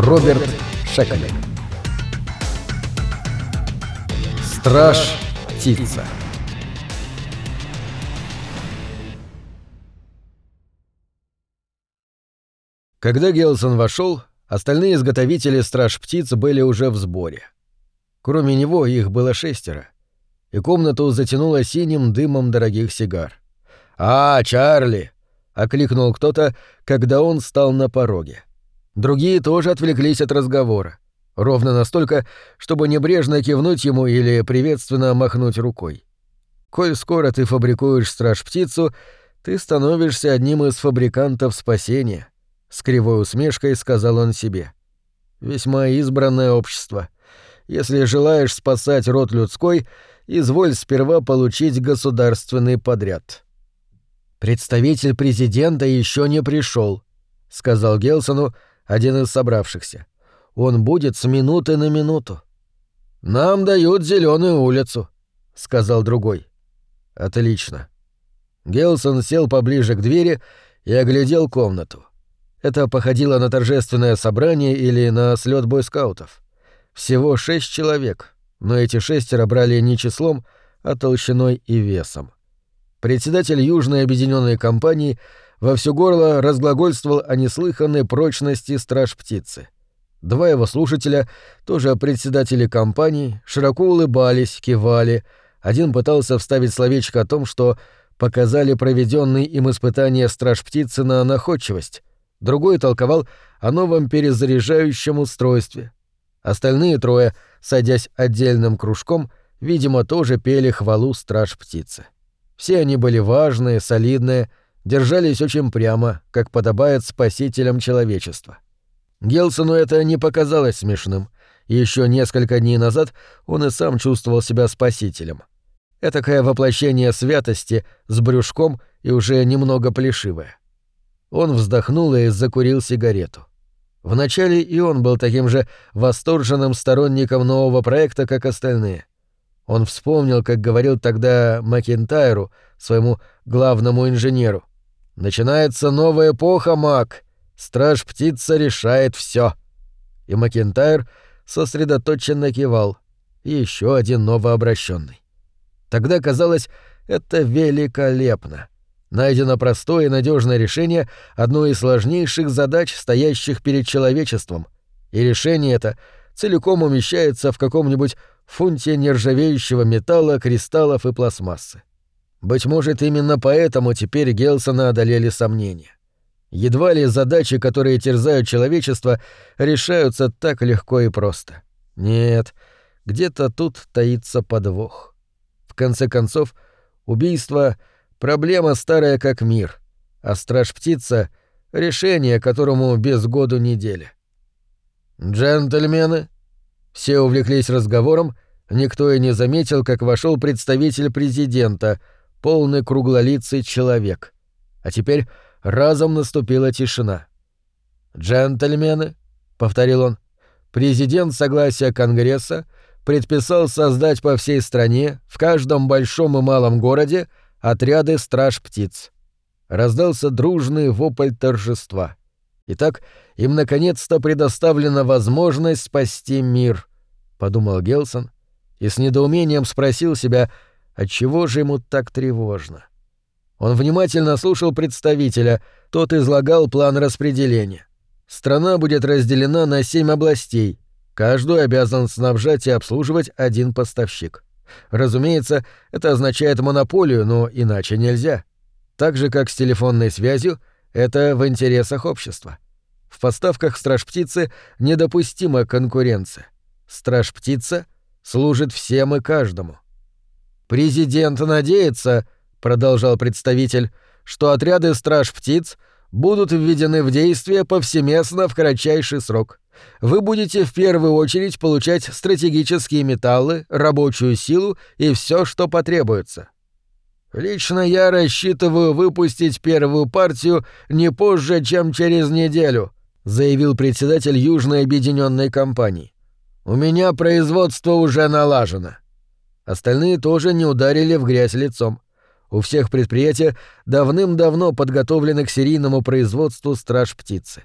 Роберт Шекель. Страж-птица. Когда Гелсон вошел, остальные изготовители страж-птиц были уже в сборе. Кроме него их было 6, и комнату затянуло синим дымом дорогих сигар. «А, Чарли!» — окликнул кто-то, когда он стал на пороге. Другие тоже отвлеклись от разговора, ровно настолько, чтобы небрежно кивнуть ему или приветственно махнуть рукой. Коль скоро ты фабрикуешь страж-птицу, ты становишься одним из фабрикантов спасения, — с кривой усмешкой сказал он себе. Весьма избранное общество. Если желаешь спасать род людской, изволь сперва получить государственный подряд. «Представитель президента еще не пришел», — сказал Гелсону один из собравшихся. «Он будет с минуты на минуту». «Нам дают зеленую улицу», — сказал другой. «Отлично». Гелсон сел поближе к двери и оглядел комнату. Это походило на торжественное собрание или на слет бойскаутов. Всего 6 человек, но эти 6 брали не числом, а толщиной и весом. Председатель Южной объединенной компании во всё горло разглагольствовал о неслыханной прочности страж-птицы. 2 его слушателя, тоже председатели компании, широко улыбались, кивали. Один пытался вставить словечко о том, что показали проведенные им испытания страж-птицы на находчивость. Другой толковал о новом перезаряжающем устройстве. Остальные 3, садясь отдельным кружком, видимо, тоже пели хвалу страж-птицы. Все они были важные, солидные, держались очень прямо, как подобает спасителям человечества. Гелсону это не показалось смешным. Еще несколько дней назад он и сам чувствовал себя спасителем. Этакое воплощение святости с брюшком и уже немного плешивое. Он вздохнул и закурил сигарету. Вначале и он был таким же восторженным сторонником нового проекта, как остальные. Он вспомнил, как говорил тогда Макентайру, своему главному инженеру. «Начинается новая эпоха, Мак. Страж-птица решает всё». И Макентайр сосредоточенно кивал. И еще один новообращенный. Тогда казалось, это великолепно. Найдено простое и надежное решение одной из сложнейших задач, стоящих перед человечеством, и решение это целиком умещается в каком-нибудь фунте нержавеющего металла, кристаллов и пластмассы. Быть может, именно поэтому теперь Гелсона одолели сомнения. Едва ли задачи, которые терзают человечество, решаются так легко и просто. Нет, где-то тут таится подвох. В конце концов, убийство — проблема старая как мир, а страж-птица — решение, которому без году неделя. «Джентльмены!» Все увлеклись разговором, никто и не заметил, как вошел представитель президента, полный круглолицый человек. А теперь разом наступила тишина. «Джентльмены!» — повторил он. «Президент согласия Конгресса предписал создать по всей стране, в каждом большом и малом городе, отряды страж-птиц». Раздался дружный вопль торжества. Итак, им наконец-то предоставлена возможность спасти мир, — подумал Гелсон и с недоумением спросил себя, отчего же ему так тревожно. Он внимательно слушал представителя, тот излагал план распределения. Страна будет разделена на 7 областей, каждую обязан снабжать и обслуживать один поставщик. Разумеется, это означает монополию, но иначе нельзя. Так же, как с телефонной связью, это в интересах общества. В поставках страж-птицы недопустима конкуренция. Страж-птица служит всем и каждому. «Президент надеется, — продолжал представитель, — что отряды страж-птиц будут введены в действие повсеместно в кратчайший срок. Вы будете в первую очередь получать стратегические металлы, рабочую силу и все, что потребуется. Лично я рассчитываю выпустить первую партию не позже, чем через неделю», — заявил председатель Южной объединенной компании. «У меня производство уже налажено». Остальные тоже не ударили в грязь лицом. У всех предприятия давным-давно подготовлены к серийному производству страж-птицы.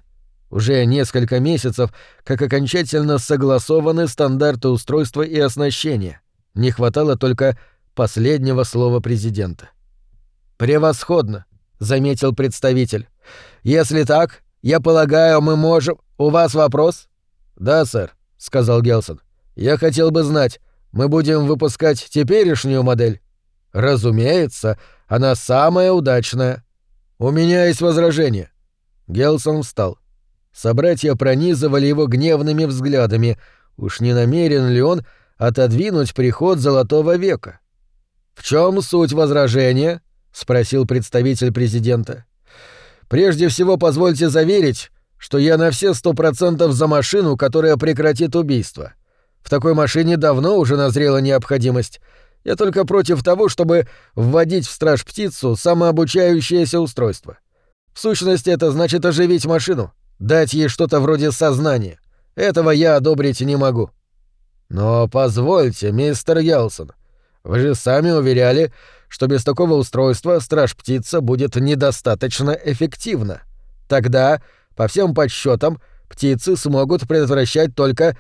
Уже несколько месяцев, как окончательно согласованы стандарты устройства и оснащения. Не хватало только последнего слова президента. «Превосходно», — заметил представитель. «Если так, я полагаю, мы можем... У вас вопрос?» «Да, сэр», — сказал Гелсон. «Я хотел бы знать, мы будем выпускать теперешнюю модель?» «Разумеется, она самая удачная». «У меня есть возражение». Гелсон встал. Собратья пронизывали его гневными взглядами. Уж не намерен ли он отодвинуть приход Золотого века? «В чем суть возражения?» — спросил представитель президента. «Прежде всего, позвольте заверить, что я на все 100% за машину, которая прекратит убийство. В такой машине давно уже назрела необходимость. Я только против того, чтобы вводить в Страж-Птицу самообучающееся устройство. В сущности, это значит оживить машину, дать ей что-то вроде сознания. Этого я одобрить не могу». «Но позвольте, мистер Гелсон, вы же сами уверяли, что без такого устройства Страж-Птица будет недостаточно эффективна. Тогда, по всем подсчетам, птицы смогут предотвращать только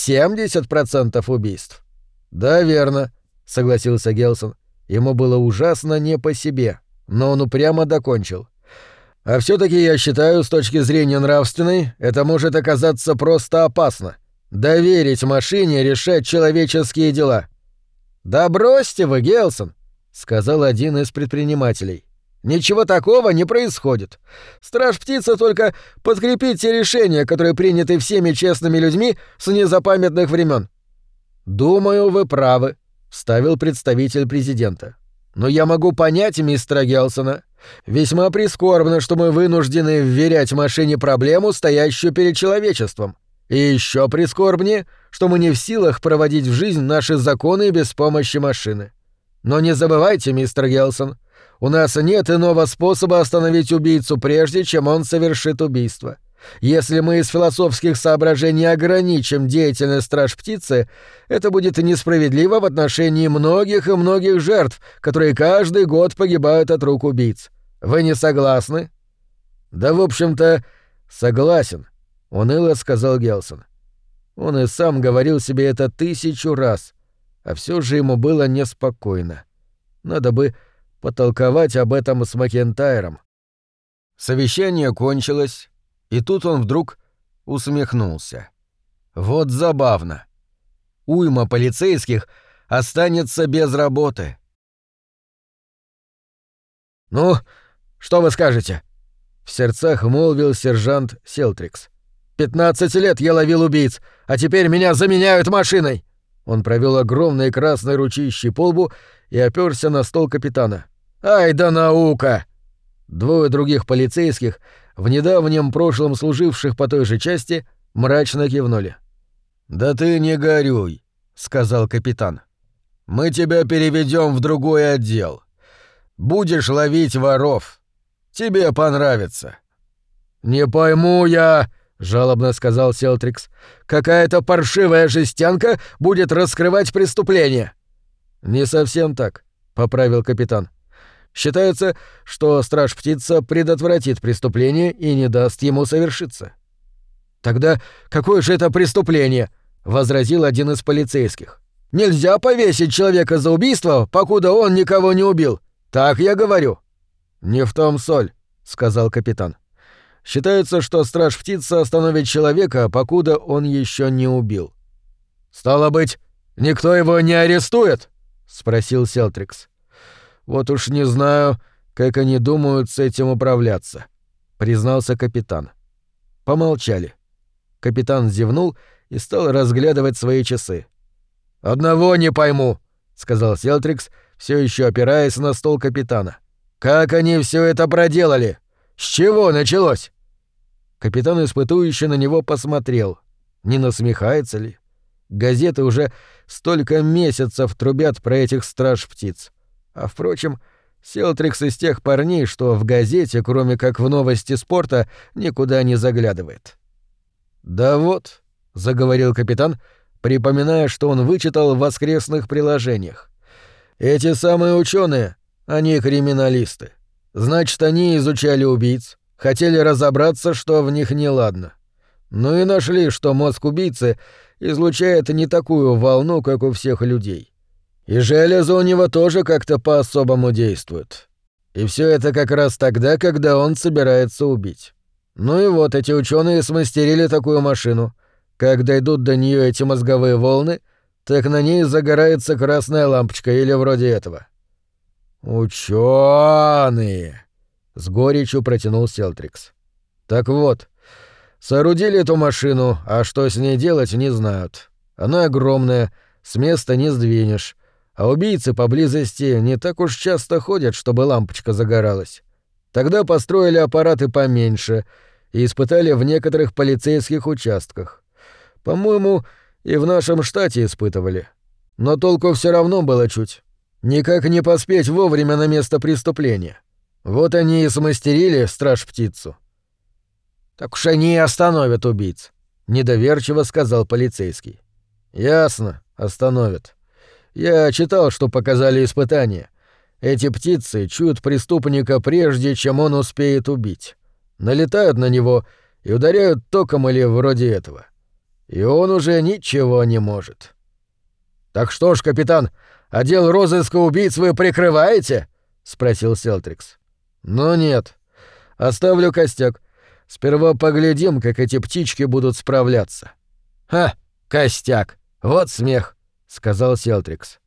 70% убийств». «Да, верно», — согласился Гелсон. Ему было ужасно не по себе, но он упрямо докончил. «А все-таки я считаю, с точки зрения нравственной, это может оказаться просто опасно. Доверить машине решать человеческие дела». «Да бросьте вы, Гелсон», — сказал один из предпринимателей. «Ничего такого не происходит. Страж-Птица только подкрепит те решения, которые приняты всеми честными людьми с незапамятных времен». «Думаю, вы правы», — вставил представитель президента. «Но я могу понять мистера Гелсона. Весьма прискорбно, что мы вынуждены вверять машине проблему, стоящую перед человечеством. И еще прискорбнее, что мы не в силах проводить в жизнь наши законы без помощи машины. Но не забывайте, мистер Гелсон, у нас нет иного способа остановить убийцу, прежде чем он совершит убийство. Если мы из философских соображений ограничим деятельность Страж-Птицы, это будет несправедливо в отношении многих и многих жертв, которые каждый год погибают от рук убийц. Вы не согласны?» «Да, в общем-то, согласен», — уныло сказал Гелсон. Он и сам говорил себе это 1000 раз, а все же ему было неспокойно. Надо бы потолковать об этом с Макентайром. Совещание кончилось, и тут он вдруг усмехнулся. Вот забавно. Уйма полицейских останется без работы. «Ну, что вы скажете?» — в сердцах молвил сержант Селтрикс. 15 лет я ловил убийц, а теперь меня заменяют машиной!» Он провел огромной красной ручищей по лбу и оперся на стол капитана. «Ай да наука!» Двое других полицейских, в недавнем прошлом служивших по той же части, мрачно кивнули. «Да ты не горюй», — сказал капитан. «Мы тебя переведем в другой отдел. Будешь ловить воров. Тебе понравится». «Не пойму я», — жалобно сказал Селтрикс. «Какая-то паршивая жестянка будет раскрывать преступление». «Не совсем так», — поправил капитан. «Считается, что Страж-Птица предотвратит преступление и не даст ему совершиться». «Тогда какое же это преступление?» — возразил один из полицейских. «Нельзя повесить человека за убийство, покуда он никого не убил. Так я говорю». «Не в том соль», — сказал капитан. «Считается, что Страж-Птица остановит человека, покуда он еще не убил». «Стало быть, никто его не арестует?» — спросил Селтрикс. «Вот уж не знаю, как они думают с этим управляться», — признался капитан. Помолчали. Капитан зевнул и стал разглядывать свои часы. «Одного не пойму», — сказал Селтрикс, все еще опираясь на стол капитана. «Как они все это проделали? С чего началось?» Капитан испытующе на него посмотрел. Не насмехается ли? Газеты уже столько месяцев трубят про этих Страж-Птиц. А впрочем, Селтрикс из тех парней, что в газете, кроме как в новости спорта, никуда не заглядывает. «Да вот», — заговорил капитан, припоминая, что он вычитал в воскресных приложениях. «Эти самые ученые, они криминалисты. Значит, они изучали убийц, хотели разобраться, что в них неладно. Ну и нашли, что мозг убийцы излучает не такую волну, как у всех людей. И железо у него тоже как-то по-особому действует. И все это как раз тогда, когда он собирается убить. Ну и вот эти ученые смастерили такую машину. Как дойдут до нее эти мозговые волны, так на ней загорается красная лампочка или вроде этого. «Ученые!» — с горечью протянул Селтрикс. «Так вот, соорудили эту машину, а что с ней делать, не знают. Она огромная, с места не сдвинешь, а убийцы поблизости не так уж часто ходят, чтобы лампочка загоралась. Тогда построили аппараты поменьше и испытали в некоторых полицейских участках. По-моему, и в нашем штате испытывали. Но толку все равно было чуть. Никак не поспеть вовремя на место преступления. Вот они и смастерили страж-птицу». «Так уж они и остановят убийц», — недоверчиво сказал полицейский. «Ясно, остановят. Я читал, что показали испытания. Эти птицы чуют преступника прежде, чем он успеет убить. Налетают на него и ударяют током или вроде этого. И он уже ничего не может». «Так что ж, капитан, отдел розыска убийц вы прикрываете?» — спросил Селтрикс. «Ну нет. Оставлю костяк. Сперва поглядим, как эти птички будут справляться». «Ха, костяк. Вот смех», — сказал Селтрикс.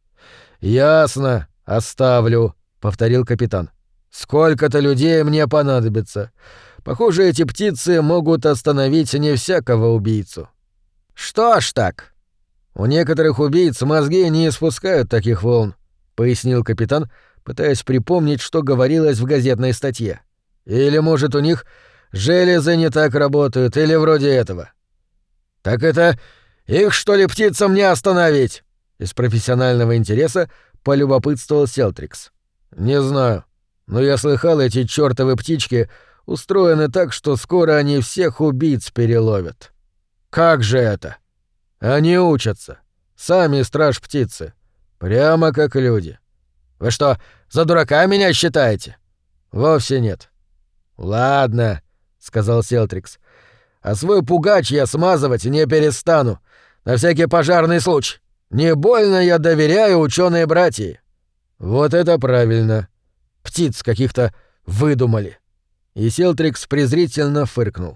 «Ясно, оставлю», — повторил капитан. «Сколько-то людей мне понадобится. Похоже, эти птицы могут остановить не всякого убийцу». «Что ж так?» «У некоторых убийц мозги не испускают таких волн», — пояснил капитан, пытаясь припомнить, что говорилось в газетной статье. «Или, может, у них железы не так работают, или вроде этого». «Так это их, что ли, птицам не остановить?» Из профессионального интереса полюбопытствовал Селтрикс. «Не знаю, но я слыхал, эти чёртовы птички устроены так, что скоро они всех убийц переловят». «Как же это?» «Они учатся. Сами страж-птицы. Прямо как люди». «Вы что, за дурака меня считаете?» «Вовсе нет». «Ладно», — сказал Селтрикс. «А свой пугач я смазывать не перестану. На всякий пожарный случай. Не больно я доверяю ученые братья». «Вот это правильно. Птиц каких-то выдумали». И Селтрикс презрительно фыркнул.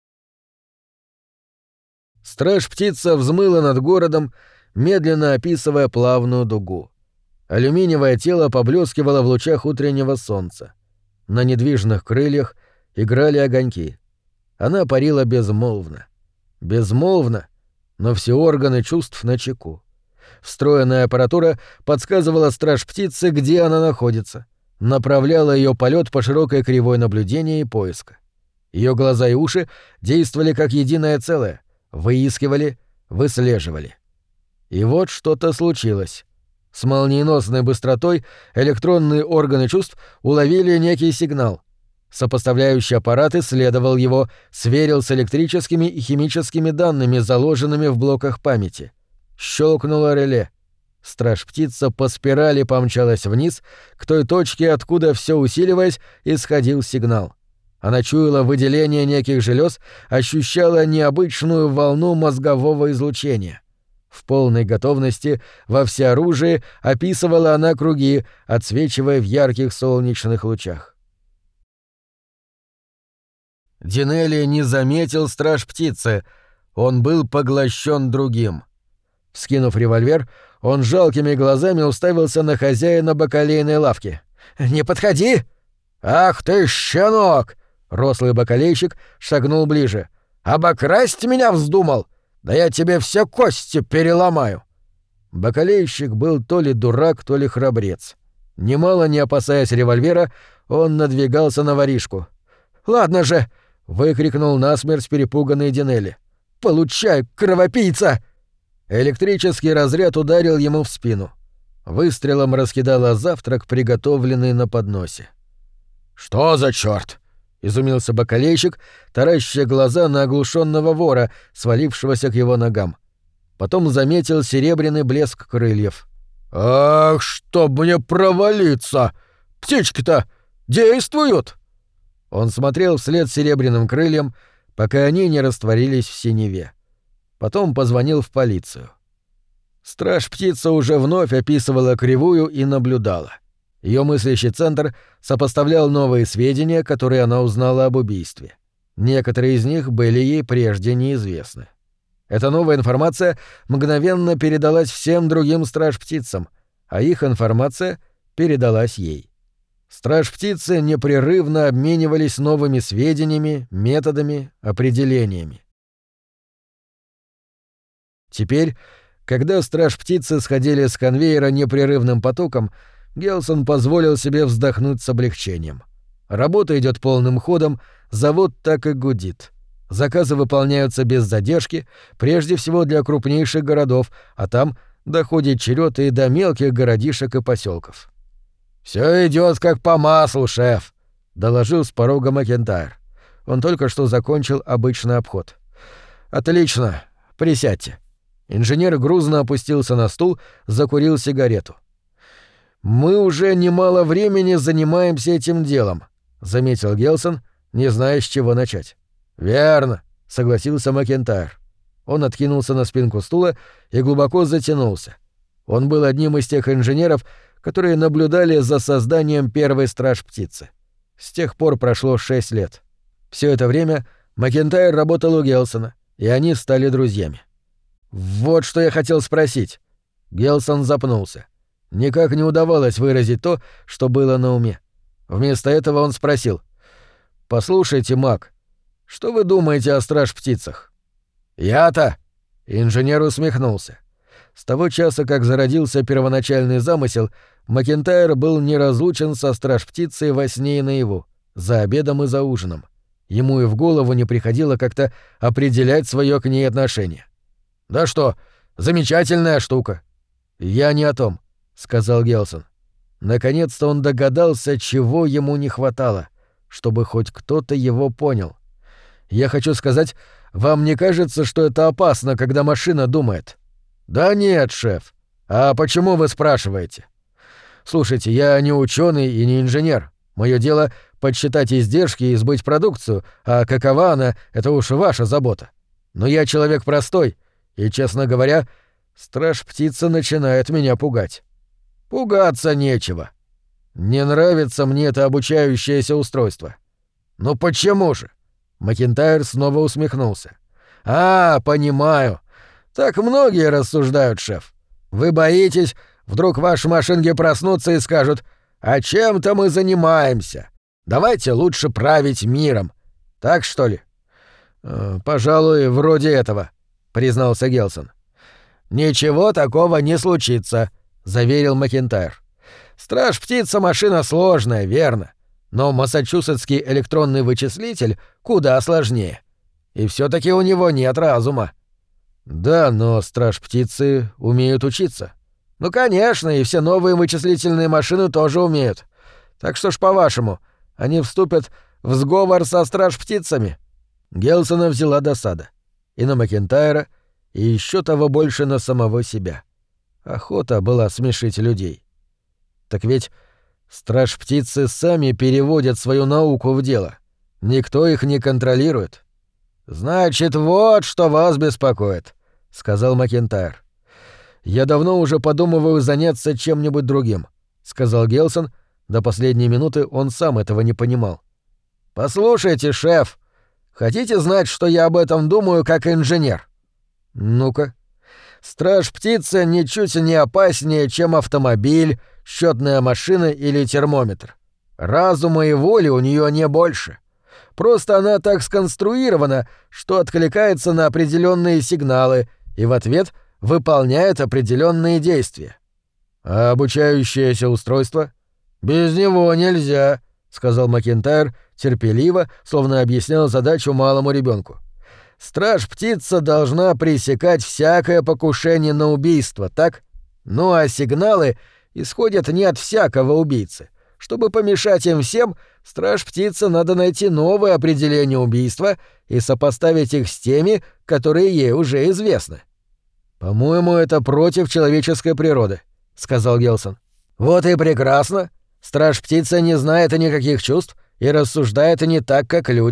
Страж-птица взмыла над городом, медленно описывая плавную дугу. Алюминиевое тело поблескивало в лучах утреннего солнца. На недвижных крыльях играли огоньки. Она парила безмолвно. Безмолвно, но все органы чувств начеку. Встроенная аппаратура подсказывала страж-птице, где она находится, направляла ее полет по широкой кривой наблюдения и поиска. Ее глаза и уши действовали как единое целое, выискивали, выслеживали. И вот что-то случилось. С молниеносной быстротой электронные органы чувств уловили некий сигнал. Сопоставляющий аппарат исследовал его, сверил с электрическими и химическими данными, заложенными в блоках памяти. Щелкнуло реле. Страж-птица по спирали помчалась вниз, к той точке, откуда все усиливаясь, исходил сигнал. Она чуяла выделение неких желез, ощущала необычную волну мозгового излучения. В полной готовности, во всеоружии, описывала она круги, отсвечивая в ярких солнечных лучах. Динелли не заметил страж-птицы, он был поглощен другим. Вскинув револьвер, он жалкими глазами уставился на хозяина бакалейной лавки. «Не подходи!» «Ах ты, щенок!» Рослый бакалейщик шагнул ближе. «Обокрасть меня вздумал? Да я тебе все кости переломаю!» Бакалейщик был то ли дурак, то ли храбрец. Немало не опасаясь револьвера, он надвигался на воришку. «Ладно же!» — выкрикнул насмерть перепуганный Динелли. «Получай, кровопийца!» Электрический разряд ударил ему в спину. Выстрелом раскидало завтрак, приготовленный на подносе. «Что за чёрт?» — изумился бакалейщик, тараща глаза на оглушённого вора, свалившегося к его ногам. Потом заметил серебряный блеск крыльев. «Ах, чтоб мне провалиться! Птички-то действуют!» Он смотрел вслед серебряным крыльям, пока они не растворились в синеве. Потом позвонил в полицию. Страж-птица уже вновь описывала кривую и наблюдала. Ее мыслящий центр сопоставлял новые сведения, которые она узнала об убийстве. Некоторые из них были ей прежде неизвестны. Эта новая информация мгновенно передалась всем другим страж-птицам, а их информация передалась ей. Страж-птицы непрерывно обменивались новыми сведениями, методами, определениями. Теперь, когда страж-птицы сходили с конвейера непрерывным потоком, Гелсон позволил себе вздохнуть с облегчением. Работа идет полным ходом, завод так и гудит. Заказы выполняются без задержки, прежде всего для крупнейших городов, а там доходит черед и до мелких городишек и поселков. «Все идет как по маслу, шеф», — доложил с порога Макентайр. Он только что закончил обычный обход. «Отлично. Присядьте». Инженер грузно опустился на стул, закурил сигарету. «Мы уже немало времени занимаемся этим делом», — заметил Гелсон, не зная, с чего начать. «Верно», — согласился Макентайр. Он откинулся на спинку стула и глубоко затянулся. Он был одним из тех инженеров, которые наблюдали за созданием первой страж-птицы. С тех пор прошло 6 лет. Все это время Макентайр работал у Гелсона, и они стали друзьями. «Вот что я хотел спросить». Гелсон запнулся. Никак не удавалось выразить то, что было на уме. Вместо этого он спросил: «Послушайте, Мак, что вы думаете о страж-птицах?» «Я-то?» — инженер усмехнулся. С того часа, как зародился первоначальный замысел, Макентайр был неразлучен со страж-птицей во сне и наяву, за обедом и за ужином. Ему и в голову не приходило как-то определять свое к ней отношение. «Да что, замечательная штука». «Я не о том», — сказал Гелсон. Наконец-то он догадался, чего ему не хватало, чтобы хоть кто-то его понял. «Я хочу сказать, вам не кажется, что это опасно, когда машина думает?» «Да нет, шеф. А почему вы спрашиваете?» «Слушайте, я не ученый и не инженер. Мое дело — подсчитать издержки и сбыть продукцию, а какова она — это уж ваша забота. Но я человек простой, и, честно говоря, страж-птица начинает меня пугать». «Пугаться нечего. Не нравится мне это обучающееся устройство». «Ну почему же?» Макентайр снова усмехнулся. «А, понимаю. Так многие рассуждают, шеф. Вы боитесь, вдруг ваши машинки проснутся и скажут: «А чем-то мы занимаемся. Давайте лучше править миром». Так что ли?» «Пожалуй, вроде этого», — признался Гелсон. «Ничего такого не случится», — заверил Макентайр. «Страж-птица машина сложная, верно. Но массачусетский электронный вычислитель куда сложнее. И все-таки у него нет разума». «Да, но страж-птицы умеют учиться». «Ну, конечно, и все новые вычислительные машины тоже умеют. Так что ж, по-вашему, они вступят в сговор со страж-птицами?» Гелсона взяла досада. И на Макентайра, и еще того больше на самого себя. Охота была смешить людей. Так ведь страж-птицы сами переводят свою науку в дело. Никто их не контролирует. «Значит, вот что вас беспокоит», — сказал Макентайр. «Я давно уже подумываю заняться чем-нибудь другим», — сказал Гелсон. До последней минуты он сам этого не понимал. «Послушайте, шеф, хотите знать, что я об этом думаю как инженер?» «Ну-ка». «Страж-птица ничуть не опаснее, чем автомобиль, счетная машина или термометр. Разума и воли у нее не больше. Просто она так сконструирована, что откликается на определенные сигналы и в ответ выполняет определенные действия». «А обучающееся устройство?» «Без него нельзя», — сказал Макентайр терпеливо, словно объяснял задачу малому ребенку. «Страж-птица должна пресекать всякое покушение на убийство, так? Ну а сигналы исходят не от всякого убийцы. Чтобы помешать им всем, страж-птице надо найти новое определение убийства и сопоставить их с теми, которые ей уже известны». «По-моему, это против человеческой природы», — сказал Гелсон. «Вот и прекрасно. Страж-птица не знает никаких чувств и рассуждает не так, как люди.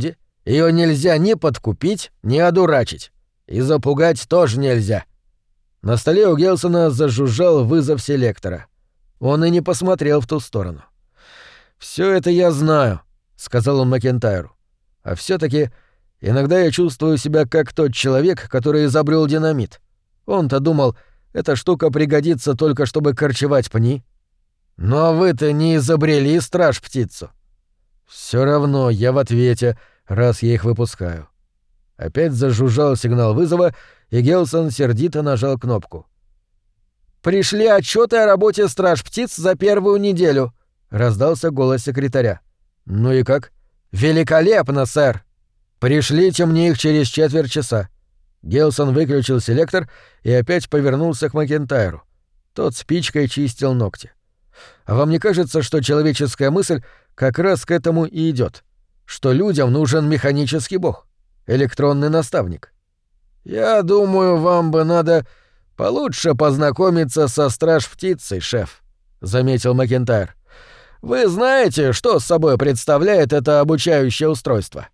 Ее нельзя ни подкупить, ни одурачить. И запугать тоже нельзя». На столе у Гелсона зажужжал вызов селектора. Он и не посмотрел в ту сторону. «Все это я знаю», — сказал он Макентайру. «А все-таки иногда я чувствую себя как тот человек, который изобрел динамит. Он-то думал, эта штука пригодится только чтобы корчевать пни. Но вы-то не изобрели страж-птицу». «Все равно я в ответе, раз я их выпускаю». Опять зажужжал сигнал вызова, и Гелсон сердито нажал кнопку. «Пришли отчеты о работе страж-птиц за первую неделю», — раздался голос секретаря. «Ну и как?» «Великолепно, сэр!» «Пришлите мне их через четверть часа». Гелсон выключил селектор и опять повернулся к Макентайру. Тот спичкой чистил ногти. «А вам не кажется, что человеческая мысль как раз к этому и идет? Что людям нужен механический бог, электронный наставник?» «Я думаю, вам бы надо получше познакомиться со страж-птицей, шеф», — заметил Макентайр. «Вы знаете, что с собой представляет это обучающее устройство?»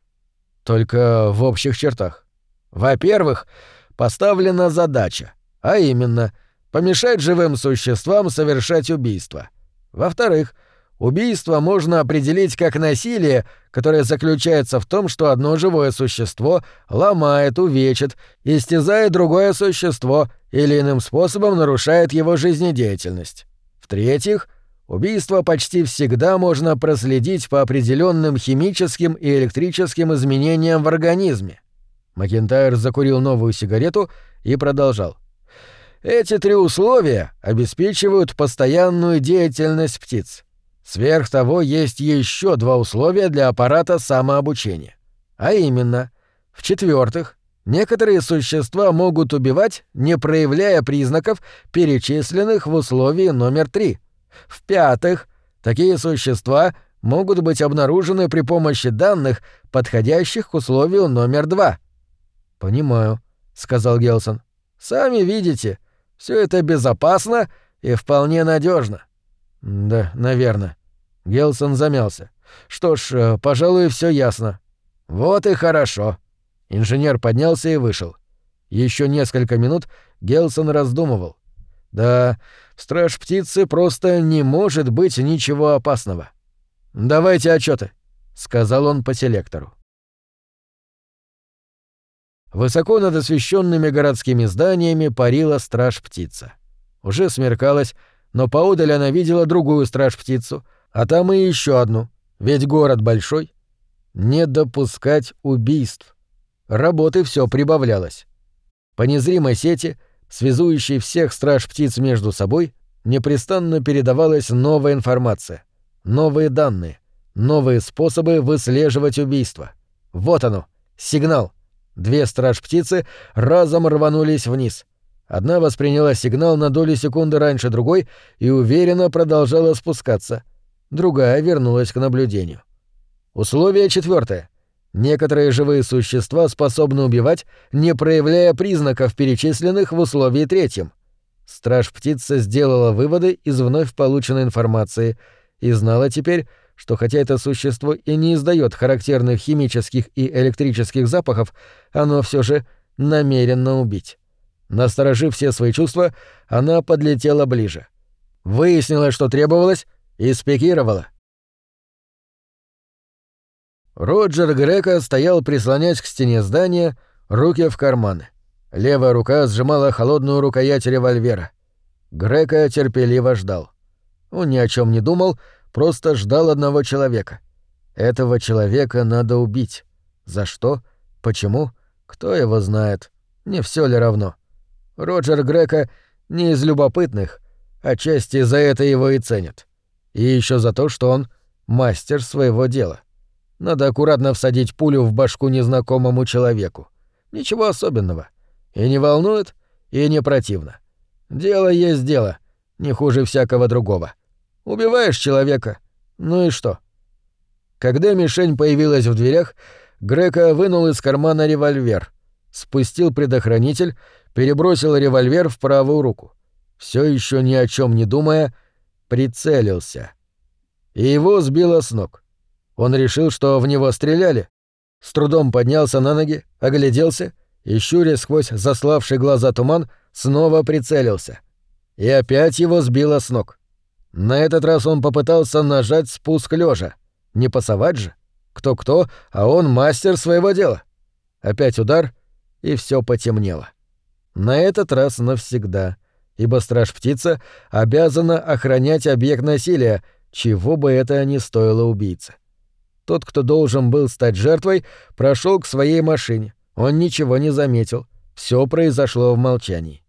«Только в общих чертах». «Во-первых, поставлена задача, а именно помешать живым существам совершать убийство. Во-вторых, убийство можно определить как насилие, которое заключается в том, что одно живое существо ломает, увечит, истязает другое существо или иным способом нарушает его жизнедеятельность. В-третьих, убийство почти всегда можно проследить по определенным химическим и электрическим изменениям в организме». Макентайр закурил новую сигарету и продолжал. «Эти три условия обеспечивают постоянную деятельность птиц. Сверх того, есть еще два условия для аппарата самообучения. А именно, в-четвертых, некоторые существа могут убивать, не проявляя признаков, перечисленных в условии номер 3. В-пятых, такие существа могут быть обнаружены при помощи данных, подходящих к условию номер 2. «Понимаю», — сказал Гелсон. «Сами видите, все это безопасно и вполне надежно. «Да, наверное». Гелсон замялся. «Что ж, пожалуй, все ясно». «Вот и хорошо». Инженер поднялся и вышел. Еще несколько минут Гелсон раздумывал. «Да, в страж-птице просто не может быть ничего опасного». «Давайте отчеты», — сказал он по селектору. Высоко над освещенными городскими зданиями парила страж-птица. Уже смеркалось, но поодаль она видела другую страж-птицу, а там и еще одну, ведь город большой. Не допускать убийств. Работы все прибавлялось. По незримой сети, связующей всех страж-птиц между собой, непрестанно передавалась новая информация, новые данные, новые способы выслеживать убийства. Вот оно, сигнал. Две страж-птицы разом рванулись вниз. Одна восприняла сигнал на долю секунды раньше другой и уверенно продолжала спускаться. Другая вернулась к наблюдению. Условие 4. Некоторые живые существа способны убивать, не проявляя признаков, перечисленных в условии 3. Страж-птица сделала выводы из вновь полученной информации и знала теперь, что хотя это существо и не издаёт характерных химических и электрических запахов, оно все же намеренно убить. Насторожив все свои чувства, она подлетела ближе. Выяснила, что требовалось, и спикировала. Роджер Грека стоял, прислонясь к стене здания, руки в карманы. Левая рука сжимала холодную рукоять револьвера. Грека терпеливо ждал. Он ни о чем не думал, просто ждал одного человека. Этого человека надо убить. За что? Почему? Кто его знает? Не все ли равно? Роджер Грека не из любопытных, отчасти за это его и ценят. И еще за то, что он мастер своего дела. Надо аккуратно всадить пулю в башку незнакомому человеку. Ничего особенного. И не волнует, и не противно. Дело есть дело, не хуже всякого другого. Убиваешь человека, ну и что? Когда мишень появилась в дверях, Грека вынул из кармана револьвер, спустил предохранитель, перебросил револьвер в правую руку. Все еще ни о чем не думая, прицелился. И его сбило с ног. Он решил, что в него стреляли. С трудом поднялся на ноги, огляделся и, щурясь сквозь заславший глаза туман, снова прицелился. И опять его сбило с ног. На этот раз он попытался нажать спуск лежа. Не пасовать же. Кто-кто, а он мастер своего дела. Опять удар, и все потемнело. На этот раз навсегда, ибо страж-птица обязана охранять объект насилия, чего бы это ни стоило убийце. Тот, кто должен был стать жертвой, прошел к своей машине. Он ничего не заметил. Все произошло в молчании.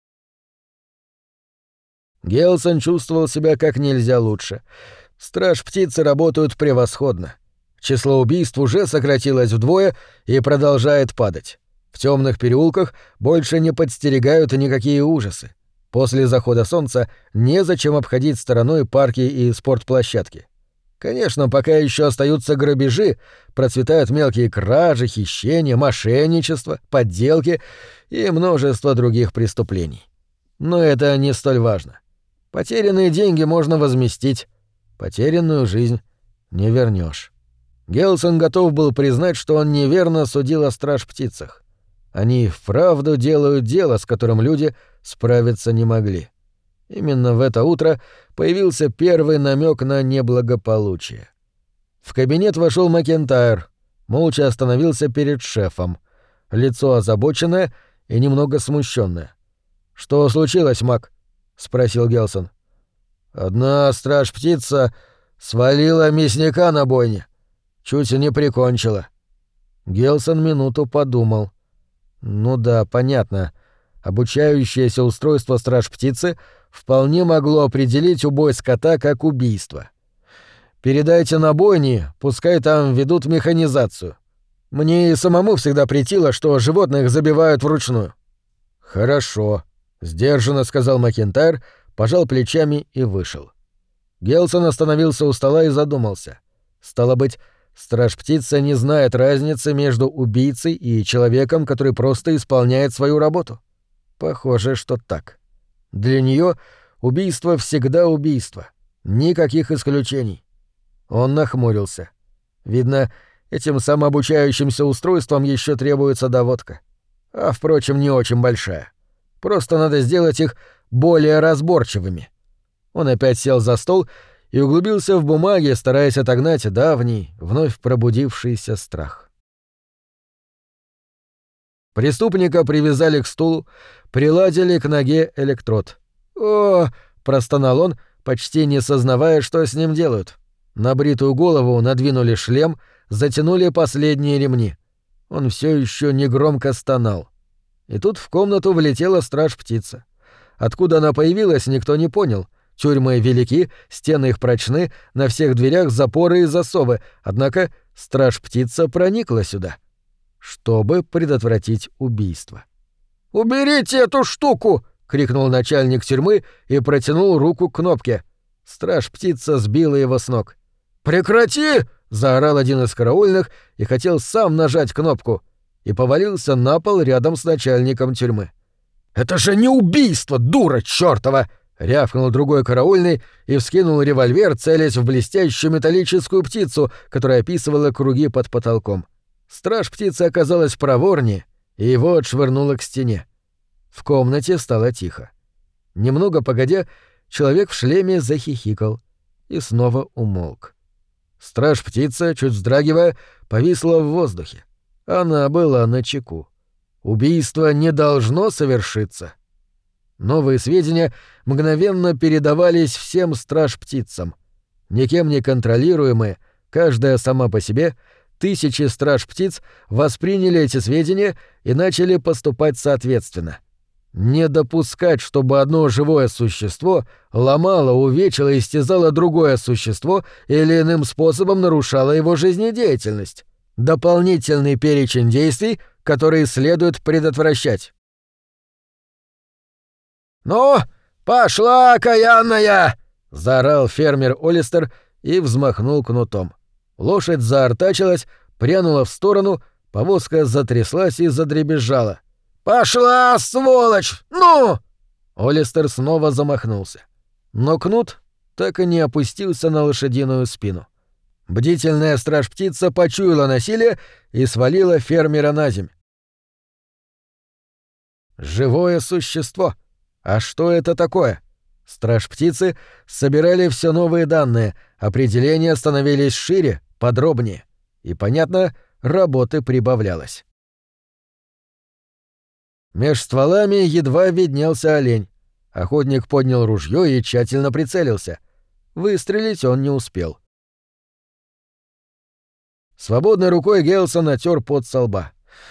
Гелсон чувствовал себя как нельзя лучше. Страж-птицы работают превосходно. Число убийств уже сократилось вдвое и продолжает падать. В темных переулках больше не подстерегают никакие ужасы. После захода солнца незачем обходить стороной парки и спортплощадки. Конечно, пока еще остаются грабежи, процветают мелкие кражи, хищения, мошенничество, подделки и множество других преступлений. Но это не столь важно. Потерянные деньги можно возместить, потерянную жизнь не вернешь. Гелсон готов был признать, что он неверно судил о страж-птицах. Они вправду делают дело, с которым люди справиться не могли. Именно в это утро появился первый намек на неблагополучие. В кабинет вошел Макентайр, молча остановился перед шефом, лицо озабоченное и немного смущенное. «Что случилось, Мак?» — спросил Гелсон. «Одна страж-птица свалила мясника на бойне. Чуть не прикончила». Гелсон минуту подумал. «Ну да, понятно. Обучающееся устройство страж-птицы вполне могло определить убой скота как убийство. Передайте на бойни, пускай там ведут механизацию. Мне и самому всегда претило, что животных забивают вручную». «Хорошо», — сдержанно сказал Макентайр, пожал плечами и вышел. Гелсон остановился у стола и задумался. Стало быть, страж-птица не знает разницы между убийцей и человеком, который просто исполняет свою работу. Похоже, что так. Для нее убийство всегда убийство. Никаких исключений. Он нахмурился. Видно, этим самообучающимся устройством еще требуется доводка. А, впрочем, не очень большая. Просто надо сделать их более разборчивыми. Он опять сел за стол и углубился в бумаги, стараясь отогнать давний, вновь пробудившийся страх. Преступника привязали к стулу, приладили к ноге электрод. «О!» — простонал он, почти не сознавая, что с ним делают. На бритую голову надвинули шлем, затянули последние ремни. Он все еще негромко стонал. И тут в комнату влетела страж-птица. Откуда она появилась, никто не понял. Тюрьмы велики, стены их прочны, на всех дверях запоры и засовы, однако страж-птица проникла сюда, чтобы предотвратить убийство. «Уберите эту штуку!» — крикнул начальник тюрьмы и протянул руку к кнопке. Страж-птица сбила его с ног. «Прекрати!» — заорал один из караульных и хотел сам нажать кнопку, и повалился на пол рядом с начальником тюрьмы. «Это же не убийство, дура чёртова!» — рявкнул другой караульный и вскинул револьвер, целясь в блестящую металлическую птицу, которая описывала круги под потолком. Страж-птица оказалась проворнее, и его отшвырнуло к стене. В комнате стало тихо. Немного погодя, человек в шлеме захихикал и снова умолк. Страж-птица, чуть вздрагивая, повисла в воздухе. Она была начеку. Убийство не должно совершиться. Новые сведения мгновенно передавались всем страж-птицам. Никем не контролируемые, каждая сама по себе, тысячи страж-птиц восприняли эти сведения и начали поступать соответственно. Не допускать, чтобы одно живое существо ломало, увечило и истязало другое существо или иным способом нарушало его жизнедеятельность. Дополнительный перечень действий, которые следует предотвращать. «Ну, пошла, окаянная!» — заорал фермер Олистер и взмахнул кнутом. Лошадь заортачилась, прянула в сторону, повозка затряслась и задребезжала. «Пошла, сволочь! Ну!» Олистер снова замахнулся. Но кнут так и не опустился на лошадиную спину. Бдительная страж-птица почуяла насилие и свалила фермера на земь. Живое существо. А что это такое? Страж-птицы собирали все новые данные, определения становились шире, подробнее. И, понятно, работы прибавлялось. Меж стволами едва виднелся олень. Охотник поднял ружье и тщательно прицелился. Выстрелить он не успел. Свободной рукой Гелсон отер пот со лба.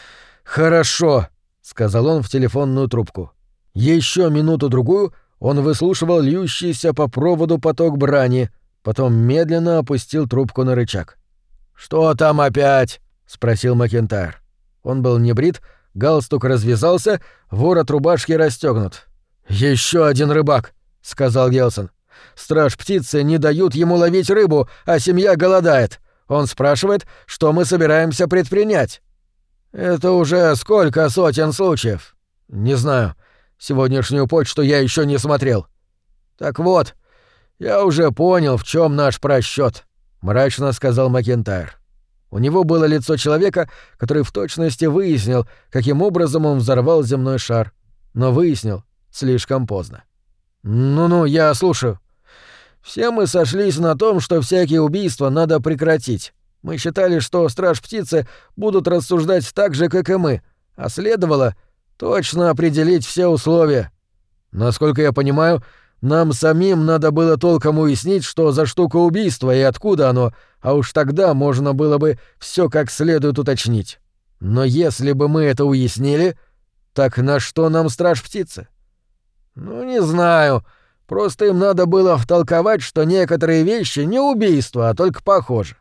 «Хорошо», — сказал он в телефонную трубку. Еще минуту-другую он выслушивал льющийся по проводу поток брани, потом медленно опустил трубку на рычаг. «Что там опять?» — спросил Макентайр. Он был не брит, галстук развязался, ворот рубашки расстегнут. «Еще один рыбак», — сказал Гелсон. «Страж-птицы не дают ему ловить рыбу, а семья голодает. Он спрашивает, что мы собираемся предпринять». «Это уже сколько сотен случаев?» «Не знаю. Сегодняшнюю почту я еще не смотрел». «Так вот, я уже понял, в чем наш просчет», — мрачно сказал Макентайр. У него было лицо человека, который в точности выяснил, каким образом он взорвал земной шар. Но выяснил слишком поздно. «Ну-ну, я слушаю». «Все мы сошлись на том, что всякие убийства надо прекратить. Мы считали, что страж-птицы будут рассуждать так же, как и мы, а следовало точно определить все условия. Насколько я понимаю, нам самим надо было толком уяснить, что за штука убийства и откуда оно, а уж тогда можно было бы все как следует уточнить. Но если бы мы это уяснили, так на что нам страж-птицы?» «Ну, не знаю. Просто им надо было втолковать, что некоторые вещи не убийства, а только похожи».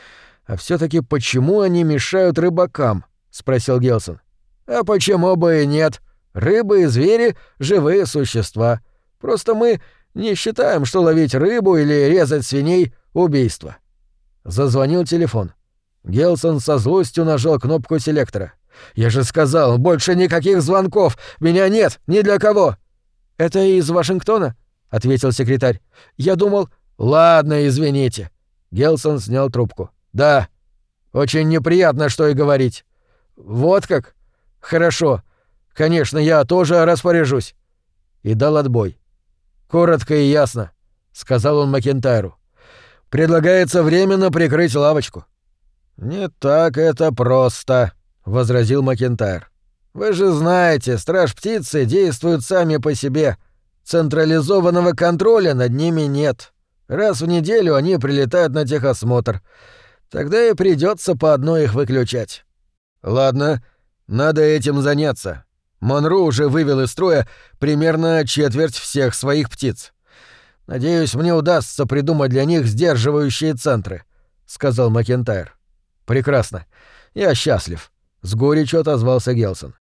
«А все-таки почему они мешают рыбакам?» — спросил Гелсон. «А почему бы и нет? Рыбы и звери — живые существа. Просто мы не считаем, что ловить рыбу или резать свиней — убийство». Зазвонил телефон. Гелсон со злостью нажал кнопку селектора. «Я же сказал, больше никаких звонков! Меня нет ни для кого!» «Это из Вашингтона?» — ответил секретарь. «Я думал...» «Ладно, извините». Гелсон снял трубку. «Да. Очень неприятно, что и говорить». «Вот как? Хорошо. Конечно, я тоже распоряжусь». И дал отбой. «Коротко и ясно», — сказал он Макентайру. «Предлагается временно прикрыть лавочку». «Не так это просто», — возразил Макентайр. «Вы же знаете, страж-птицы действуют сами по себе. Централизованного контроля над ними нет. Раз в неделю они прилетают на техосмотр. Тогда и придется по одной их выключать». «Ладно, надо этим заняться. Монро уже вывел из строя примерно четверть всех своих птиц. Надеюсь, мне удастся придумать для них сдерживающие центры», — сказал Макентайр. «Прекрасно. Я счастлив», — с горечью отозвался Гелсон.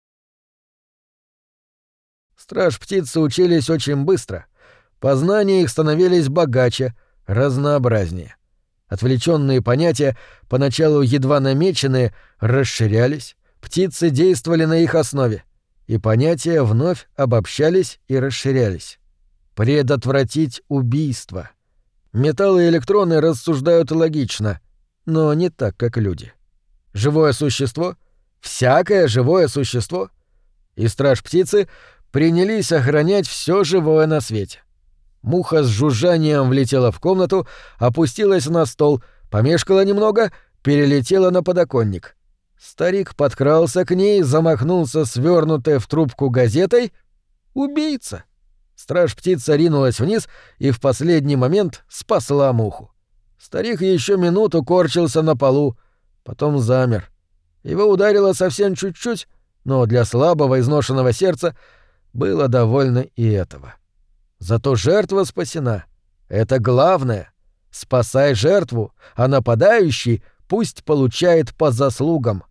Страж-птицы учились очень быстро. Познания их становились богаче, разнообразнее. Отвлеченные понятия, поначалу едва намеченные, расширялись, птицы действовали на их основе, и понятия вновь обобщались и расширялись. Предотвратить убийство. Металлы и электроны рассуждают логично, но не так, как люди. Живое существо? Всякое живое существо? И страж-птицы принялись охранять все живое на свете. Муха с жужжанием влетела в комнату, опустилась на стол, помешкала немного, перелетела на подоконник. Старик подкрался к ней, замахнулся свернутой в трубку газетой. Убийца! Страж-птица ринулась вниз и в последний момент спасла муху. Старик еще минуту корчился на полу, потом замер. Его ударило совсем чуть-чуть, но для слабого изношенного сердца было довольно и этого. Зато жертва спасена. Это главное. Спасай жертву, а нападающий пусть получает по заслугам.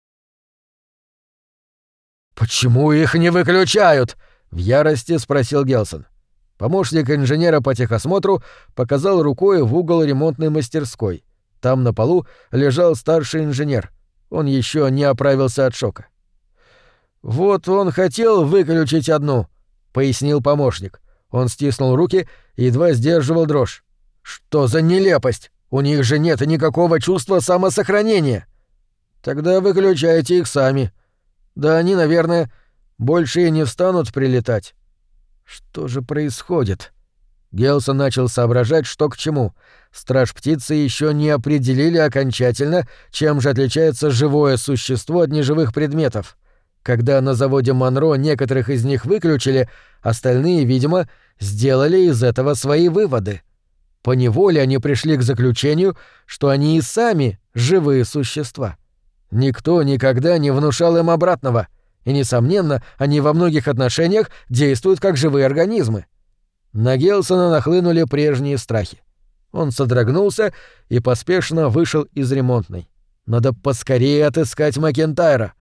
«Почему их не выключают?» — в ярости спросил Гелсон. Помощник инженера по техосмотру показал рукой в угол ремонтной мастерской. Там на полу лежал старший инженер. Он еще не оправился от шока. «Вот он хотел выключить одну», — пояснил помощник. Он стиснул руки и едва сдерживал дрожь. «Что за нелепость? У них же нет никакого чувства самосохранения. Тогда выключайте их сами. Да они, наверное, больше и не станут прилетать. Что же происходит? Гелсон начал соображать, что к чему. Страж-птицы еще не определили окончательно, чем же отличается живое существо от неживых предметов. Когда на заводе Монро некоторых из них выключили, остальные, видимо, сделали из этого свои выводы. Поневоле они пришли к заключению, что они и сами живые существа. Никто никогда не внушал им обратного, и, несомненно, они во многих отношениях действуют как живые организмы. На Гелсона нахлынули прежние страхи. Он содрогнулся и поспешно вышел из ремонтной. Надо поскорее отыскать Макентайра.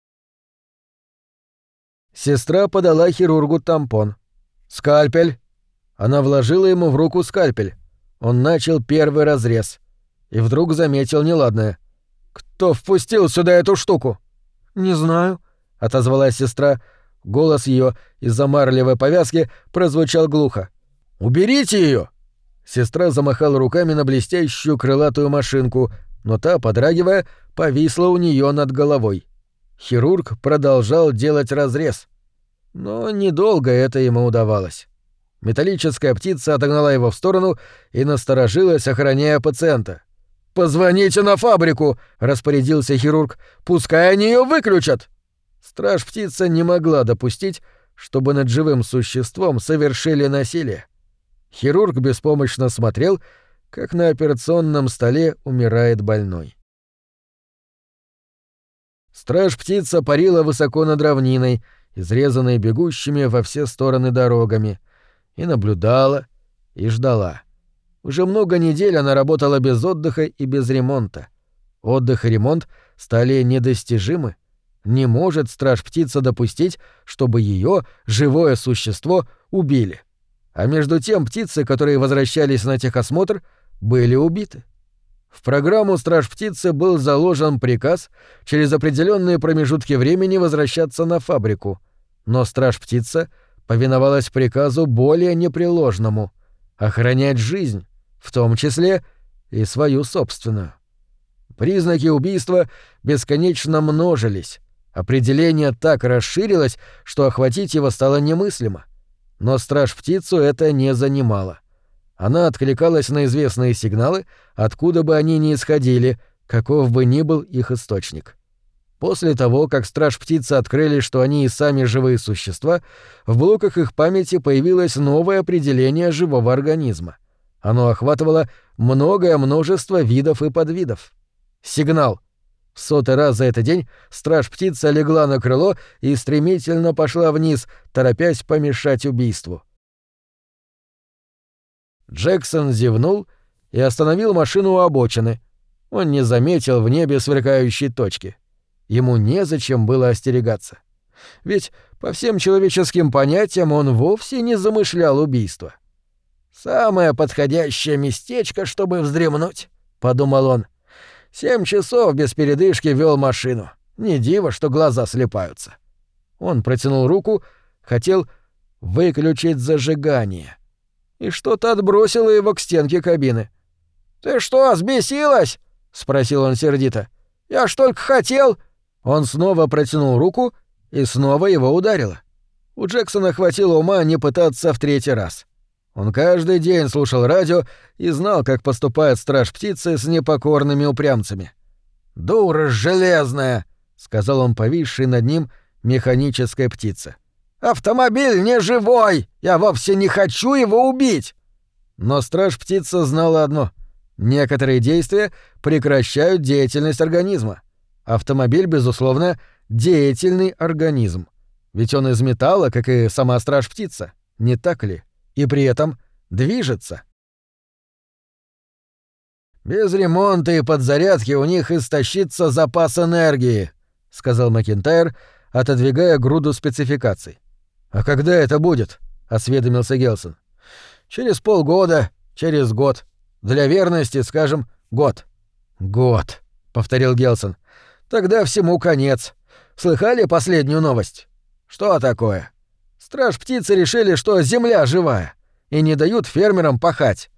Сестра подала хирургу тампон. «Скальпель!» Она вложила ему в руку скальпель. Он начал первый разрез. И вдруг заметил неладное. «Кто впустил сюда эту штуку?» «Не знаю», — отозвалась сестра. Голос ее из-за марлевой повязки прозвучал глухо. «Уберите ее!» Сестра замахала руками на блестящую крылатую машинку, но та, подрагивая, повисла у нее над головой. Хирург продолжал делать разрез. Но недолго это ему удавалось. Металлическая птица отогнала его в сторону и насторожилась, охраняя пациента. «Позвоните на фабрику!» — распорядился хирург. «Пускай они ее выключат!» Страж-птица не могла допустить, чтобы над живым существом совершили насилие. Хирург беспомощно смотрел, как на операционном столе умирает больной. Страж-птица парила высоко над равниной, изрезанной бегущими во все стороны дорогами, и наблюдала, и ждала. Уже много недель она работала без отдыха и без ремонта. Отдых и ремонт стали недостижимы. Не может страж-птица допустить, чтобы ее, живое существо, убили. А между тем птицы, которые возвращались на техосмотр, были убиты. В программу страж-птицы был заложен приказ через определенные промежутки времени возвращаться на фабрику. Но страж-птица повиновалась приказу более непреложному — охранять жизнь, в том числе и свою собственную. Признаки убийства бесконечно множились. Определение так расширилось, что охватить его стало немыслимо. Но страж-птицу это не занимало. Она откликалась на известные сигналы, откуда бы они ни исходили, каков бы ни был их источник. После того, как страж-птицы открыли, что они и сами живые существа, в блоках их памяти появилось новое определение живого организма. Оно охватывало многое множество видов и подвидов. Сигнал. В 100-й раз за этот день страж-птица легла на крыло и стремительно пошла вниз, торопясь помешать убийству. Джексон зевнул и остановил машину у обочины. Он не заметил в небе сверкающей точки. Ему незачем было остерегаться. Ведь по всем человеческим понятиям он вовсе не замышлял убийство. «Самое подходящее местечко, чтобы вздремнуть», — подумал он. 7 часов без передышки вёл машину. Не диво, что глаза слипаются. Он протянул руку, хотел выключить зажигание. И что-то отбросило его к стенке кабины. «Ты что, взбесилась?» — спросил он сердито. «Я ж только хотел...» Он снова протянул руку, и снова его ударило. У Джексона хватило ума не пытаться в 3-й раз. Он каждый день слушал радио и знал, как поступает страж-птицы с непокорными упрямцами. «Дура железная!» — сказал он повисшей над ним механической птице. «Автомобиль не живой! Я вовсе не хочу его убить!» Но страж-птица знала одно — некоторые действия прекращают деятельность организма. Автомобиль, безусловно, деятельный организм. Ведь он из металла, как и сама страж-птица, не так ли? И при этом движется. «Без ремонта и подзарядки у них истощится запас энергии», — сказал Макентайр, отодвигая груду спецификаций. «А когда это будет?» — осведомился Гелсон. «Через полгода, через год. Для верности, скажем, год». «Год», — повторил Гелсон. «Тогда всему конец. Слыхали последнюю новость?» «Что такое?» Страж-птицы решили, что земля живая, и не дают фермерам пахать.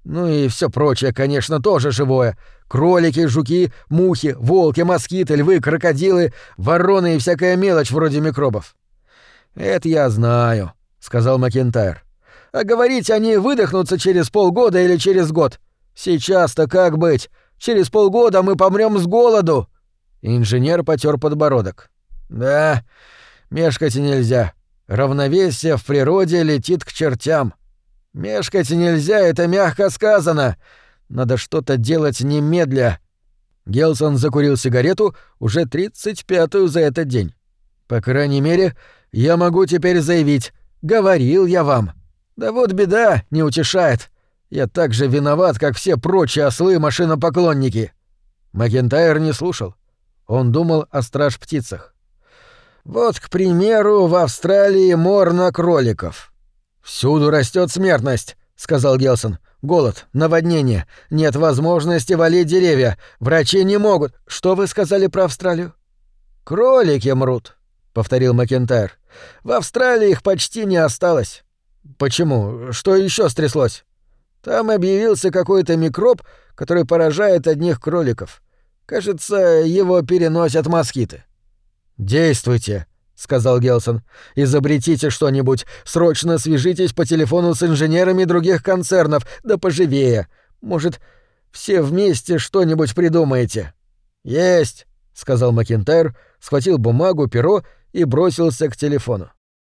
Ну и все прочее, конечно, тоже живое. Кролики, жуки, мухи, волки, москиты, львы, крокодилы, вороны и всякая мелочь вроде микробов. «Это я знаю», — сказал Макентайр. «А говорить они выдохнутся через полгода или через год. Сейчас-то как быть? Через полгода мы помрем с голоду». Инженер потер подбородок. «Да, мешкать нельзя. Равновесие в природе летит к чертям. Мешкать нельзя, это мягко сказано. Надо что-то делать немедля». Гелсон закурил сигарету, уже 35-ю за этот день. «По крайней мере, я могу теперь заявить. Говорил я вам. Да вот беда, не утешает. Я так же виноват, как все прочие ослы-машинопоклонники». Макентайр не слушал. Он думал о страж-птицах. «Вот, к примеру, в Австралии мор на кроликов». «Всюду растет смертность», — сказал Гелсон. «Голод, наводнение, нет возможности валить деревья, врачи не могут». «Что вы сказали про Австралию?» «Кролики мрут», — повторил Макентайр. «В Австралии их почти не осталось». «Почему? Что еще стряслось?» «Там объявился какой-то микроб, который поражает одних кроликов. Кажется, его переносят москиты». «Действуйте», — сказал Гелсон. «Изобретите что-нибудь. Срочно свяжитесь по телефону с инженерами других концернов. Да поживее. Может, все вместе что-нибудь придумаете». «Есть», — сказал Макентайр, схватил бумагу, перо и бросился к телефону.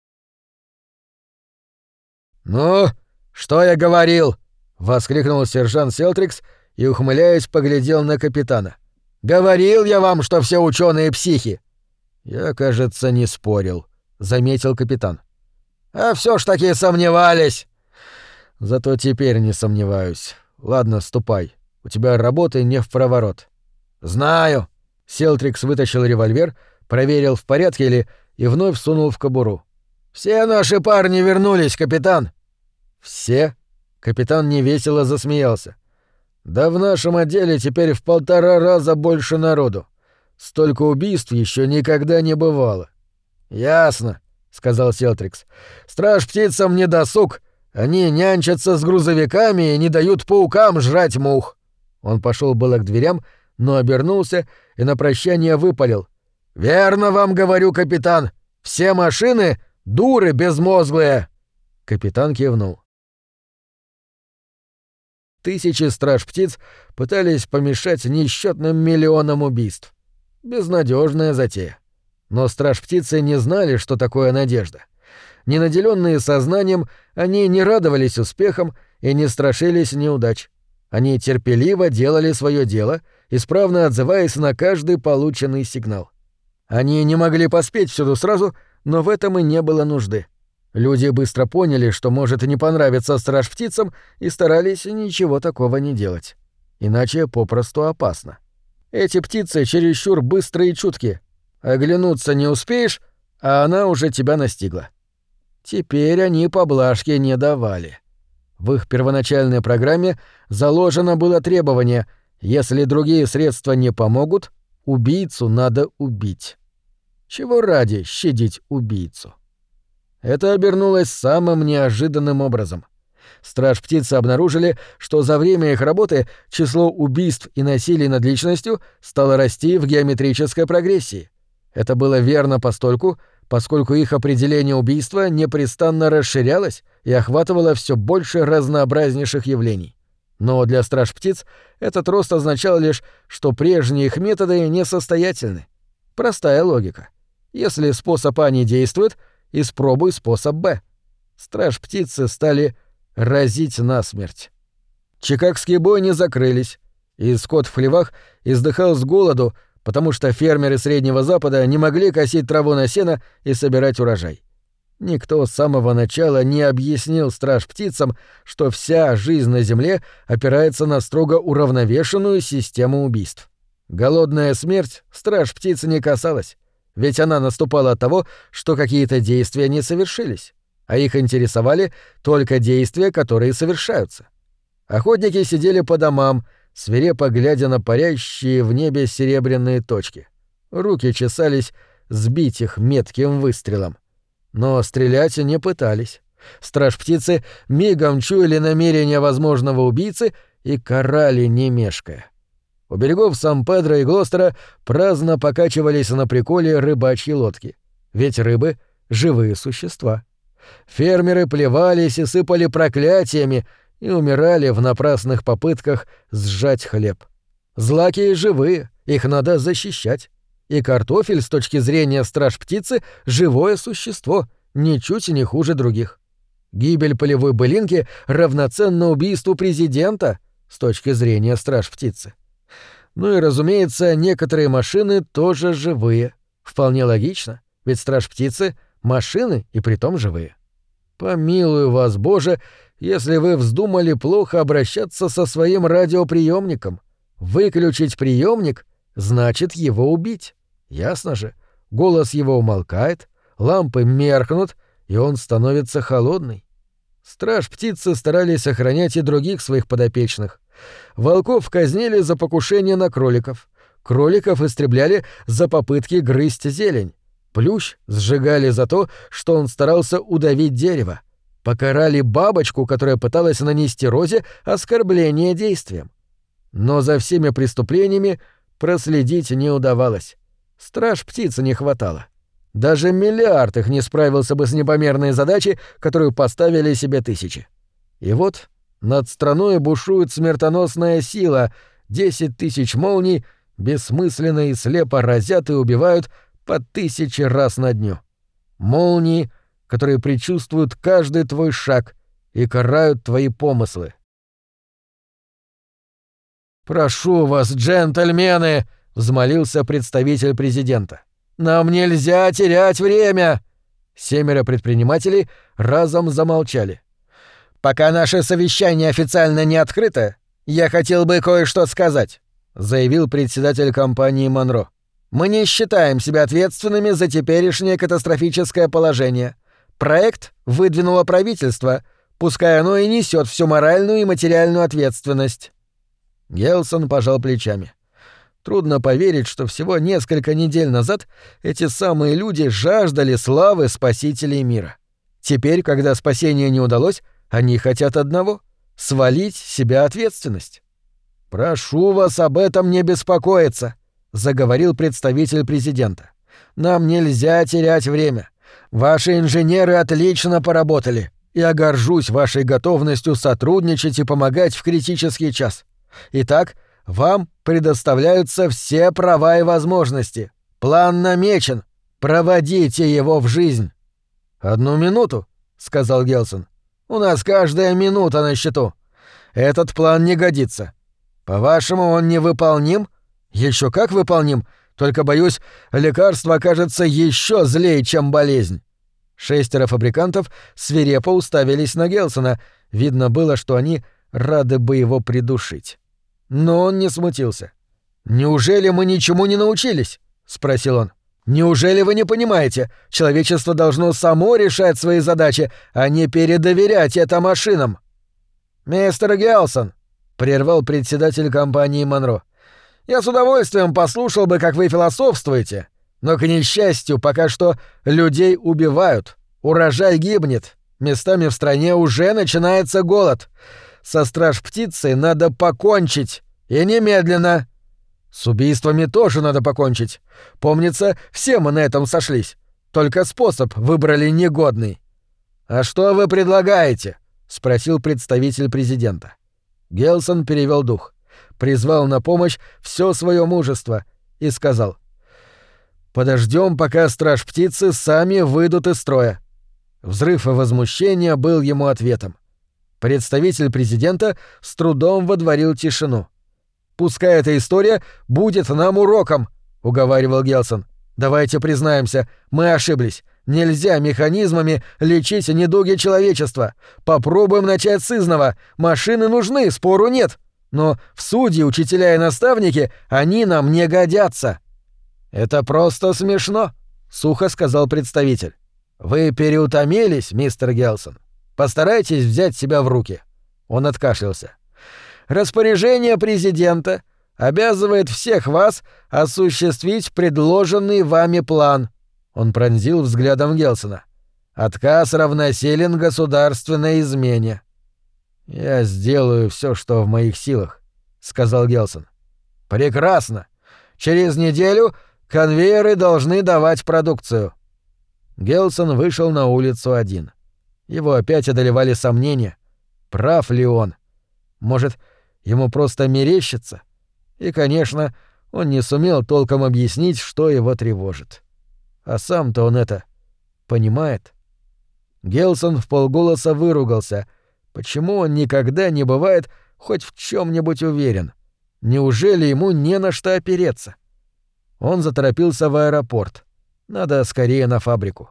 «Ну, что я говорил?» — воскликнул сержант Селтрикс и, ухмыляясь, поглядел на капитана. «Говорил я вам, что все ученые психи!» «Я, кажется, не спорил», — заметил капитан. «А все ж таки сомневались!» «Зато теперь не сомневаюсь. Ладно, ступай. У тебя работы не впроворот». «Знаю». Селтрикс вытащил револьвер, проверил, в порядке ли, и вновь сунул в кобуру. «Все наши парни вернулись, капитан». «Все?» — капитан невесело засмеялся. «Да в нашем отделе теперь в 1,5 раза больше народу. Столько убийств еще никогда не бывало». «Ясно», — сказал Селтрикс. «Страж-птицам не досуг. Они нянчатся с грузовиками и не дают паукам жрать мух». Он пошел было к дверям, но обернулся и на прощание выпалил. «Верно вам говорю, капитан. Все машины — дуры безмозглые». Капитан кивнул. Тысячи страж-птиц пытались помешать несчетным миллионам убийств. Безнадежная затея. Но страж-птицы не знали, что такое надежда. Ненаделенные сознанием, они не радовались успехам и не страшились неудач. Они терпеливо делали свое дело, исправно отзываясь на каждый полученный сигнал. Они не могли поспеть всюду сразу, но в этом и не было нужды. Люди быстро поняли, что может не понравиться страж-птицам, и старались ничего такого не делать. Иначе попросту опасно. Эти птицы чересчур быстрые и чуткие. Оглянуться не успеешь, а она уже тебя настигла. Теперь они поблажки не давали. В их первоначальной программе заложено было требование: если другие средства не помогут, убийцу надо убить. Чего ради щадить убийцу? Это обернулось самым неожиданным образом. Страж-птицы обнаружили, что за время их работы число убийств и насилий над личностью стало расти в геометрической прогрессии. Это было верно постольку, поскольку их определение убийства непрестанно расширялось и охватывало все больше разнообразнейших явлений. Но для страж-птиц этот рост означал лишь, что прежние их методы несостоятельны. Простая логика. Если способ А не действует, испробуй способ Б. Страж-птицы стали разить насмерть. Чикагские бойни закрылись, и скот в хлевах издыхал с голоду, потому что фермеры Среднего Запада не могли косить траву на сено и собирать урожай. Никто с самого начала не объяснил страж-птицам, что вся жизнь на Земле опирается на строго уравновешенную систему убийств. Голодная смерть страж-птиц не касалась, ведь она наступала от того, что какие-то действия не совершились, а их интересовали только действия, которые совершаются. Охотники сидели по домам, свирепо глядя на парящие в небе серебряные точки. Руки чесались сбить их метким выстрелом. Но стрелять не пытались. Страж-птицы мигом чуяли намерения возможного убийцы и карали, не мешкая. У берегов Сан-Педро и Глостера праздно покачивались на приколе рыбачьи лодки. Ведь рыбы — живые существа. Фермеры плевались и сыпали проклятиями и умирали в напрасных попытках сжать хлеб. Злаки живые, их надо защищать. И картофель, с точки зрения страж-птицы, живое существо, ничуть не хуже других. Гибель полевой былинки равноценна убийству президента, с точки зрения страж-птицы. Ну и, разумеется, некоторые машины тоже живые. Вполне логично, ведь страж-птицы — машины и притом живые. Помилуй вас, Боже, если вы вздумали плохо обращаться со своим радиоприемником. Выключить приемник значит его убить. Ясно же, голос его умолкает, лампы меркнут, и он становится холодный. Страж-птицы старались охранять и других своих подопечных. Волков казнили за покушение на кроликов. Кроликов истребляли за попытки грызть зелень. Плющ сжигали за то, что он старался удавить дерево. Покарали бабочку, которая пыталась нанести розе оскорбление действием. Но за всеми преступлениями проследить не удавалось. Страж-птицы не хватало. Даже миллиард их не справился бы с непомерной задачей, которую поставили себе тысячи. И вот над страной бушует смертоносная сила. 10 тысяч молний бессмысленно и слепо разят и убивают по 1000 раз на дню. Молнии, которые предчувствуют каждый твой шаг и карают твои помыслы. «Прошу вас, джентльмены!» — взмолился представитель президента. «Нам нельзя терять время!» 7 предпринимателей разом замолчали. «Пока наше совещание официально не открыто, я хотел бы кое-что сказать», — заявил председатель компании «Монро». «Мы не считаем себя ответственными за теперешнее катастрофическое положение. Проект выдвинуло правительство, пускай оно и несет всю моральную и материальную ответственность». Гелсон пожал плечами. Трудно поверить, что всего несколько недель назад эти самые люди жаждали славы спасителей мира. Теперь, когда спасение не удалось, они хотят одного — свалить с себя ответственность. «Прошу вас об этом не беспокоиться», — заговорил представитель президента. «Нам нельзя терять время. Ваши инженеры отлично поработали. Я горжусь вашей готовностью сотрудничать и помогать в критический час. Итак, вам предоставляются все права и возможности. План намечен. Проводите его в жизнь». «1 минуту», — сказал Гелсон. «У нас каждая минута на счету. Этот план не годится. По-вашему, он невыполним? Еще как выполним, только, боюсь, лекарство окажется еще злее, чем болезнь». 6 фабрикантов свирепо уставились на Гелсона. Видно было, что они рады бы его придушить. Но он не смутился. «Неужели мы ничему не научились?» — спросил он. «Неужели вы не понимаете, человечество должно само решать свои задачи, а не передоверять это машинам?» «Мистер Гелсон», — прервал председатель компании «Монро», — «я с удовольствием послушал бы, как вы философствуете, но, к несчастью, пока что людей убивают, урожай гибнет, местами в стране уже начинается голод. Со страж-птицей надо покончить, и немедленно. С убийствами тоже надо покончить. Помнится, все мы на этом сошлись. Только способ выбрали негодный». «А что вы предлагаете?» — спросил представитель президента. Гелсон перевел дух, призвал на помощь все свое мужество и сказал: «Подождем, пока страж-птицы сами выйдут из строя». Взрыв возмущения был ему ответом. Представитель президента с трудом водворил тишину. «Пускай эта история будет нам уроком», — уговаривал Гелсон. «Давайте признаемся, мы ошиблись. Нельзя механизмами лечить недуги человечества. Попробуем начать с изного. Машины нужны, спору нет. Но в судьи, учителя и наставники они нам не годятся». «Это просто смешно», — сухо сказал представитель. «Вы переутомились, мистер Гелсон. Постарайтесь взять себя в руки». Он откашлялся. «Распоряжение президента обязывает всех вас осуществить предложенный вами план». Он пронзил взглядом Гелсона. Отказ равносилен государственной измене». «Я сделаю все, что в моих силах», — сказал Гелсон. «Прекрасно. Через неделю конвейеры должны давать продукцию». Гелсон вышел на улицу один. Его опять одолевали сомнения. Прав ли он? Может, ему просто мерещится? И, конечно, он не сумел толком объяснить, что его тревожит. А сам-то он это понимает. Гелсон вполголоса выругался. Почему он никогда не бывает хоть в чем-нибудь уверен? Неужели ему не на что опереться? Он заторопился в аэропорт. Надо скорее на фабрику.